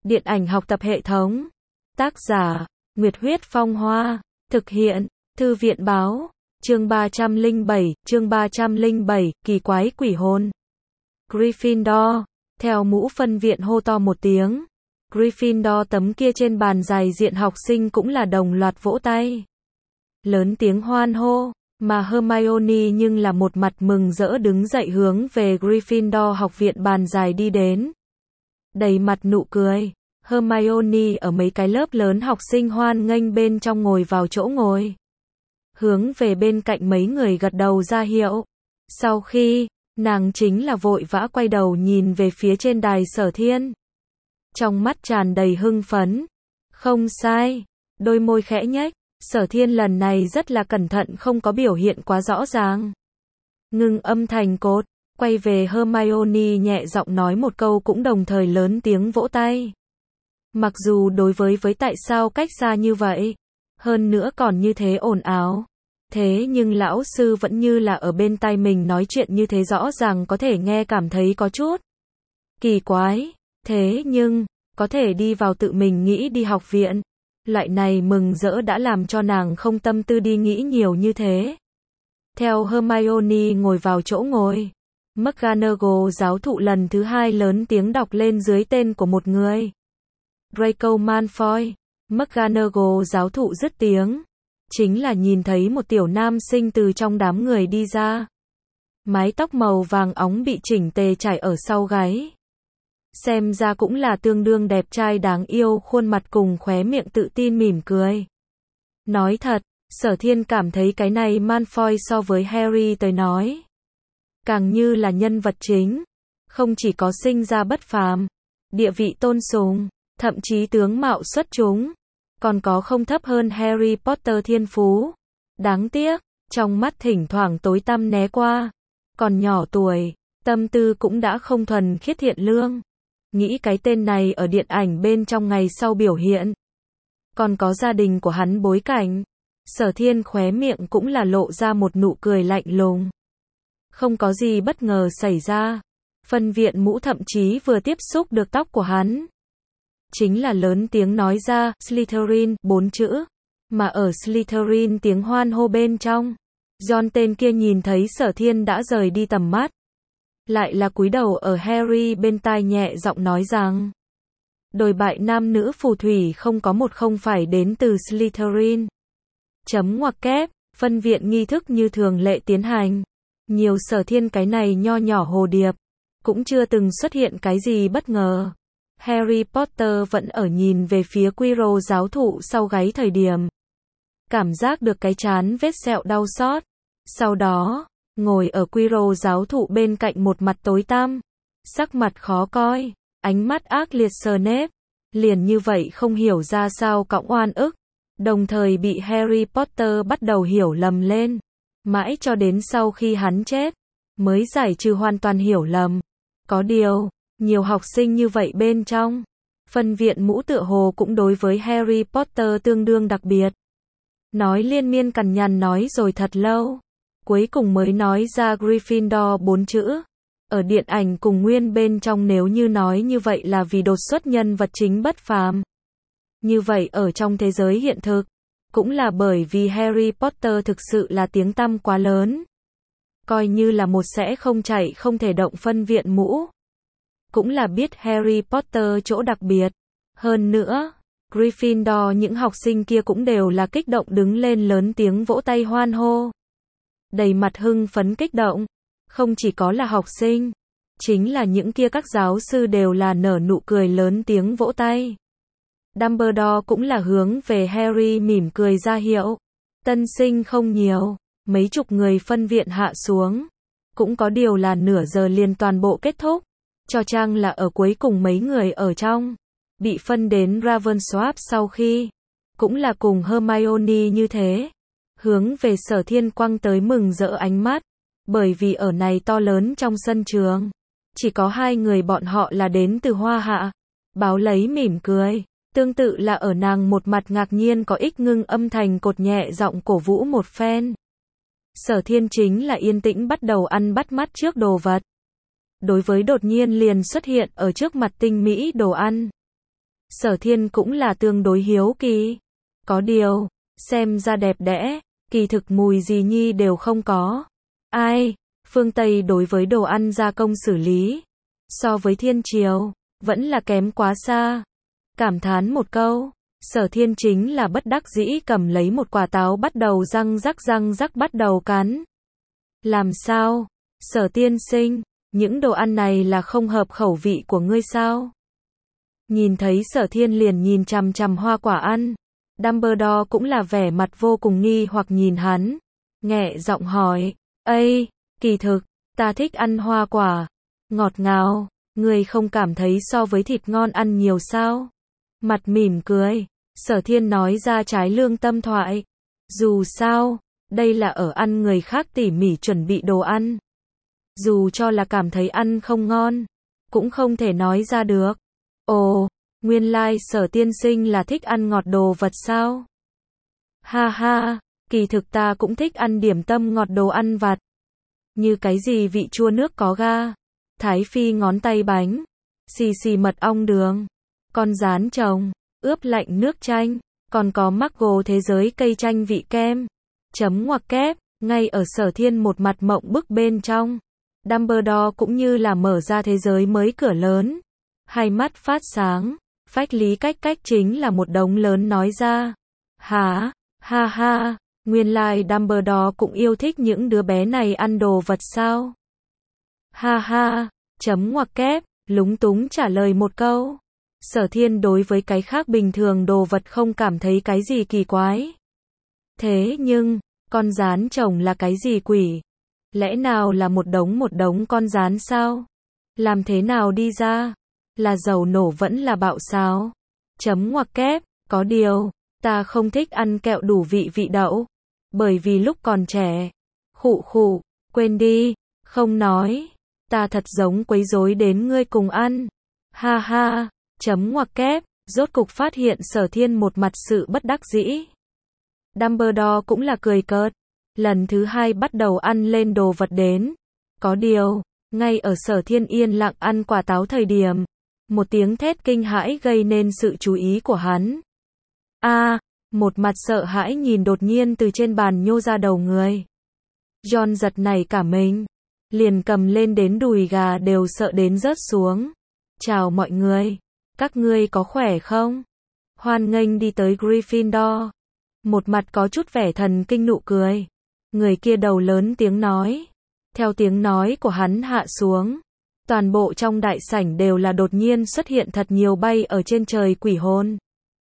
Điện ảnh học tập hệ thống. Tác giả, Nguyệt Huyết Phong Hoa. Thực hiện, Thư viện Báo. Chương 307, kỳ quái quỷ hồn. Gryffindor. Theo mũ phân viện hô to một tiếng. Gryffindor tấm kia trên bàn dài diện học sinh cũng là đồng loạt vỗ tay. Lớn tiếng hoan hô, mà Hermione nhưng là một mặt mừng rỡ đứng dậy hướng về Gryffindor học viện bàn dài đi đến. Đầy mặt nụ cười, Hermione ở mấy cái lớp lớn học sinh hoan nghênh bên trong ngồi vào chỗ ngồi. Hướng về bên cạnh mấy người gật đầu ra hiệu. Sau khi, nàng chính là vội vã quay đầu nhìn về phía trên đài Sở Thiên. Trong mắt tràn đầy hưng phấn. Không sai, đôi môi khẽ nhếch, Sở Thiên lần này rất là cẩn thận không có biểu hiện quá rõ ràng. Ngưng âm thành cốt, quay về Hermione nhẹ giọng nói một câu cũng đồng thời lớn tiếng vỗ tay. Mặc dù đối với tại sao cách xa như vậy, hơn nữa còn như thế ồn ào, thế nhưng lão sư vẫn như là ở bên tai mình nói chuyện như thế rõ ràng có thể nghe cảm thấy có chút kỳ quái, thế nhưng, có thể đi vào tự mình nghĩ đi học viện. Loại này mừng rỡ đã làm cho nàng không tâm tư đi nghĩ nhiều như thế. Theo Hermione ngồi vào chỗ ngồi, McGonagall giáo thụ lần thứ hai lớn tiếng đọc lên dưới tên của một người. Draco Malfoy. McGonagall giáo thụ dứt tiếng. Chính là nhìn thấy một tiểu nam sinh từ trong đám người đi ra. Mái tóc màu vàng óng bị chỉnh tề trải ở sau gáy. Xem ra cũng là tương đương đẹp trai đáng yêu, khuôn mặt cùng khóe miệng tự tin mỉm cười. Nói thật, Sở Thiên cảm thấy cái này Malfoy so với Harry tới nói, càng như là nhân vật chính, không chỉ có sinh ra bất phàm, địa vị tôn sùng, thậm chí tướng mạo xuất chúng, còn có không thấp hơn Harry Potter thiên phú. Đáng tiếc, trong mắt thỉnh thoảng tối tăm né qua, còn nhỏ tuổi, tâm tư cũng đã không thuần khiết thiện lương. Nghĩ cái tên này ở điện ảnh bên trong ngày sau biểu hiện, còn có gia đình của hắn bối cảnh, Sở Thiên khóe miệng cũng là lộ ra một nụ cười lạnh lùng. Không có gì bất ngờ xảy ra, phân viện mũ thậm chí vừa tiếp xúc được tóc của hắn, chính là lớn tiếng nói ra Slytherin 4 chữ, mà ở Slytherin tiếng hoan hô bên trong, John tên kia nhìn thấy Sở Thiên đã rời đi tầm mắt, lại là cúi đầu ở Harry bên tai nhẹ giọng nói rằng, đồi bại nam nữ phù thủy không có một không phải đến từ Slytherin. Chấm ngoặc kép, phân viện nghi thức như thường lệ tiến hành. Nhiều Sở Thiên cái này nho nhỏ hồ điệp, cũng chưa từng xuất hiện cái gì bất ngờ. Harry Potter vẫn ở nhìn về phía Quirrell giáo thụ sau gáy thời điểm. Cảm giác được cái trán vết sẹo đau xót. Sau đó, ngồi ở Quirrell giáo thụ bên cạnh một mặt tối tăm, sắc mặt khó coi, ánh mắt ác liệt Snape, liền như vậy không hiểu ra sao cõng oan ức, đồng thời bị Harry Potter bắt đầu hiểu lầm lên, mãi cho đến sau khi hắn chết, mới giải trừ hoàn toàn hiểu lầm. Có điều, nhiều học sinh như vậy bên trong, phân viện mũ tựa hồ cũng đối với Harry Potter tương đương đặc biệt. Nói liên miên cằn nhằn nói rồi thật lâu, cuối cùng mới nói ra Gryffindor 4 chữ. Ở điện ảnh cùng nguyên bên trong nếu như nói như vậy là vì đột xuất nhân vật chính bất phàm. Như vậy ở trong thế giới hiện thực, cũng là bởi vì Harry Potter thực sự là tiếng tăm quá lớn. Coi như là một sẽ không chạy không thể động phân viện mũ. Cũng là biết Harry Potter chỗ đặc biệt. Hơn nữa, Gryffindor những học sinh kia cũng đều là kích động đứng lên lớn tiếng vỗ tay hoan hô. Đầy mặt hưng phấn kích động. Không chỉ có là học sinh, chính là những kia các giáo sư đều là nở nụ cười lớn tiếng vỗ tay. Dumbledore cũng là hướng về Harry mỉm cười ra hiệu. Tân sinh không nhiều, mấy chục người phân viện hạ xuống. Cũng có điều là nửa giờ liền toàn bộ kết thúc. Cho chăng là ở cuối cùng mấy người ở trong, bị phân đến Ravensworth sau khi, cũng là cùng Hermione như thế. Hướng về Sở Thiên quăng tới mừng rỡ ánh mắt. Bởi vì ở này to lớn trong sân trường, chỉ có hai người bọn họ là đến từ Hoa Hạ. Báo lấy mỉm cười, tương tự là ở nàng một mặt ngạc nhiên có ích ngưng âm thành cột nhẹ giọng cổ vũ một phen. Sở Thiên chính là yên tĩnh bắt đầu ăn bắt mắt trước đồ vật. Đối với đột nhiên liền xuất hiện ở trước mặt tinh mỹ đồ ăn, Sở Thiên cũng là tương đối hiếu kỳ. Có điều, xem ra đẹp đẽ, kỳ thực mùi gì nhi đều không có. Ai, phương Tây đối với đồ ăn gia công xử lý, so với thiên triều, vẫn là kém quá xa. Cảm thán một câu, Sở Thiên chính là bất đắc dĩ cầm lấy một quả táo bắt đầu răng rắc bắt đầu cắn. Làm sao? Sở tiên sinh, những đồ ăn này là không hợp khẩu vị của ngươi sao? Nhìn thấy Sở Thiên liền nhìn chằm chằm hoa quả ăn. Dumbledore cũng là vẻ mặt vô cùng nghi hoặc nhìn hắn. Nhẹ giọng hỏi, "Ây, kỳ thực, ta thích ăn hoa quả. Ngọt ngào, ngươi không cảm thấy so với thịt ngon ăn nhiều sao?" Mặt mỉm cười, Sở Thiên nói ra trái lương tâm thoại. Dù sao, đây là ở ăn người khác tỉ mỉ chuẩn bị đồ ăn. Dù cho là cảm thấy ăn không ngon, cũng không thể nói ra được. Ồ, nguyên lai Sở tiên sinh là thích ăn ngọt đồ vật sao? Ha ha, kỳ thực ta cũng thích ăn điểm tâm ngọt đồ ăn vặt. Như cái gì vị chua nước có ga, thái phi ngón tay bánh, xì xì mật ong đường, con rán trồng, ướp lạnh nước chanh, còn có Margo thế giới cây chanh vị kem. Chấm ngoặc kép, ngay ở Sở Thiên một mặt mộng bức bên trong. Dumbledore cũng như là mở ra thế giới mới cửa lớn. Hai mắt phát sáng, phách lý cách chính là một đống lớn nói ra. Hả? Ha ha, nguyên lai Dumbledore cũng yêu thích những đứa bé này ăn đồ vật sao? Ha ha, chấm ngoặc kép, lúng túng trả lời một câu. Sở Thiên đối với cái khác bình thường đồ vật không cảm thấy cái gì kỳ quái. Thế nhưng, con rán trồng là cái gì quỷ? Lẽ nào là một đống con rán sao? Làm thế nào đi ra? Là dầu nổ vẫn là bạo sao? Chấm ngoặc kép, có điều, ta không thích ăn kẹo đủ vị đậu. Bởi vì lúc còn trẻ, khụ, quên đi, không nói. Ta thật giống quấy rối đến ngươi cùng ăn. Ha ha, chấm ngoặc kép, rốt cục phát hiện Sở Thiên một mặt sự bất đắc dĩ. Dumbledore cũng là cười cợt. Lần thứ hai bắt đầu ăn lên đồ vật đến. Có điều, ngay ở Sở Thiên yên lặng ăn quả táo thời điểm, một tiếng thét kinh hãi gây nên sự chú ý của hắn. Một mặt sợ hãi nhìn đột nhiên từ trên bàn nhô ra đầu người. John giật nảy cả mình, liền cầm lên đến đùi gà đều sợ đến rớt xuống. Chào mọi người, các ngươi có khỏe không? Hoan nghênh đi tới Gryffindor. Một mặt có chút vẻ thần kinh nụ cười. Người kia đầu lớn tiếng nói. Theo tiếng nói của hắn hạ xuống, toàn bộ trong đại sảnh đều là đột nhiên xuất hiện thật nhiều bay ở trên trời quỷ hồn.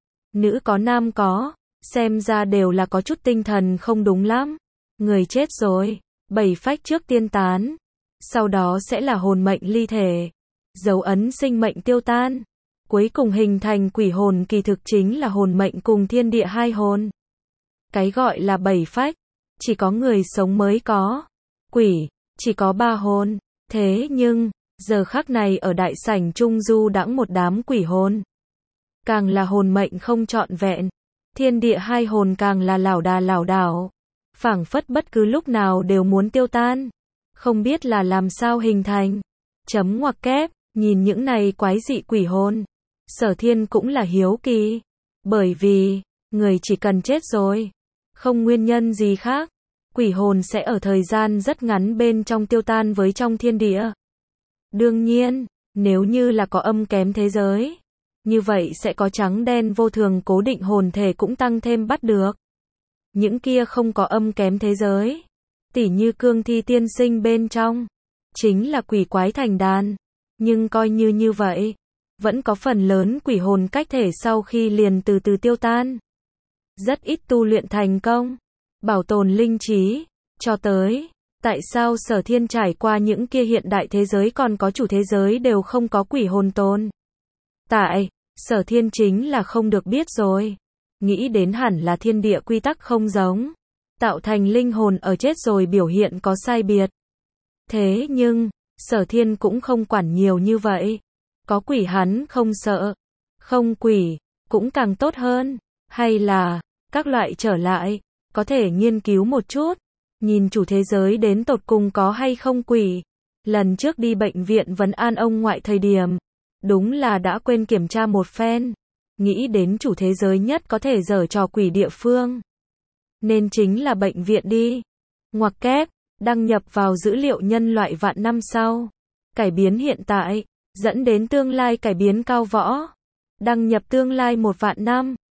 Nữ có nam có, xem ra đều là có chút tinh thần không đúng lắm. Người chết rồi, 7 phách trước tiên tán, sau đó sẽ là hồn mệnh ly thể, dấu ấn sinh mệnh tiêu tan, cuối cùng hình thành quỷ hồn kỳ thực chính là hồn mệnh cùng thiên địa hai hồn. Cái gọi là 7 phách, chỉ có người sống mới có, quỷ, chỉ có 3 hồn, thế nhưng, giờ khắc này ở đại sảnh trung du đãng một đám quỷ hồn. Càng là hồn mệnh không trọn vẹn, thiên địa hai hồn càng là lảo đảo, phảng phất bất cứ lúc nào đều muốn tiêu tan, không biết là làm sao hình thành. Chấm ngoặc kép, nhìn những này quái dị quỷ hồn, Sở Thiên cũng là hiếu kỳ, bởi vì, người chỉ cần chết rồi, không nguyên nhân gì khác, quỷ hồn sẽ ở thời gian rất ngắn bên trong tiêu tan với trong thiên địa. Đương nhiên, nếu như là có âm kém thế giới, như vậy sẽ có trắng đen vô thường cố định hồn thể cũng tăng thêm bắt được. Những kia không có âm kém thế giới, tỉ như cương thi tiên sinh bên trong, chính là quỷ quái thành đàn. Nhưng coi như vậy, vẫn có phần lớn quỷ hồn cách thể sau khi liền từ từ tiêu tan. Rất ít tu luyện thành công, bảo tồn linh trí, cho tới, tại sao Sở Thiên trải qua những kia hiện đại thế giới còn có chủ thế giới đều không có quỷ hồn tồn. Tại, Sở Thiên chính là không được biết rồi. Nghĩ đến hẳn là thiên địa quy tắc không giống, tạo thành linh hồn ở chết rồi biểu hiện có sai biệt. Thế nhưng, Sở Thiên cũng không quản nhiều như vậy. Có quỷ hắn không sợ, không quỷ, cũng càng tốt hơn. Hay là, các loại trở lại, có thể nghiên cứu một chút, nhìn chủ thế giới đến tột cùng có hay không quỷ. Lần trước đi bệnh viện vấn an ông ngoại thời điểm, đúng là đã quên kiểm tra một phen. nghĩ đến chủ thế giới nhất có thể giở trò quỷ địa phương. Nên chính là bệnh viện đi. Ngoặc kép, đăng nhập vào dữ liệu nhân loại vạn năm sau. Cải biến hiện tại, dẫn đến tương lai cải biến cao võ. Đăng nhập tương lai 1 vạn năm.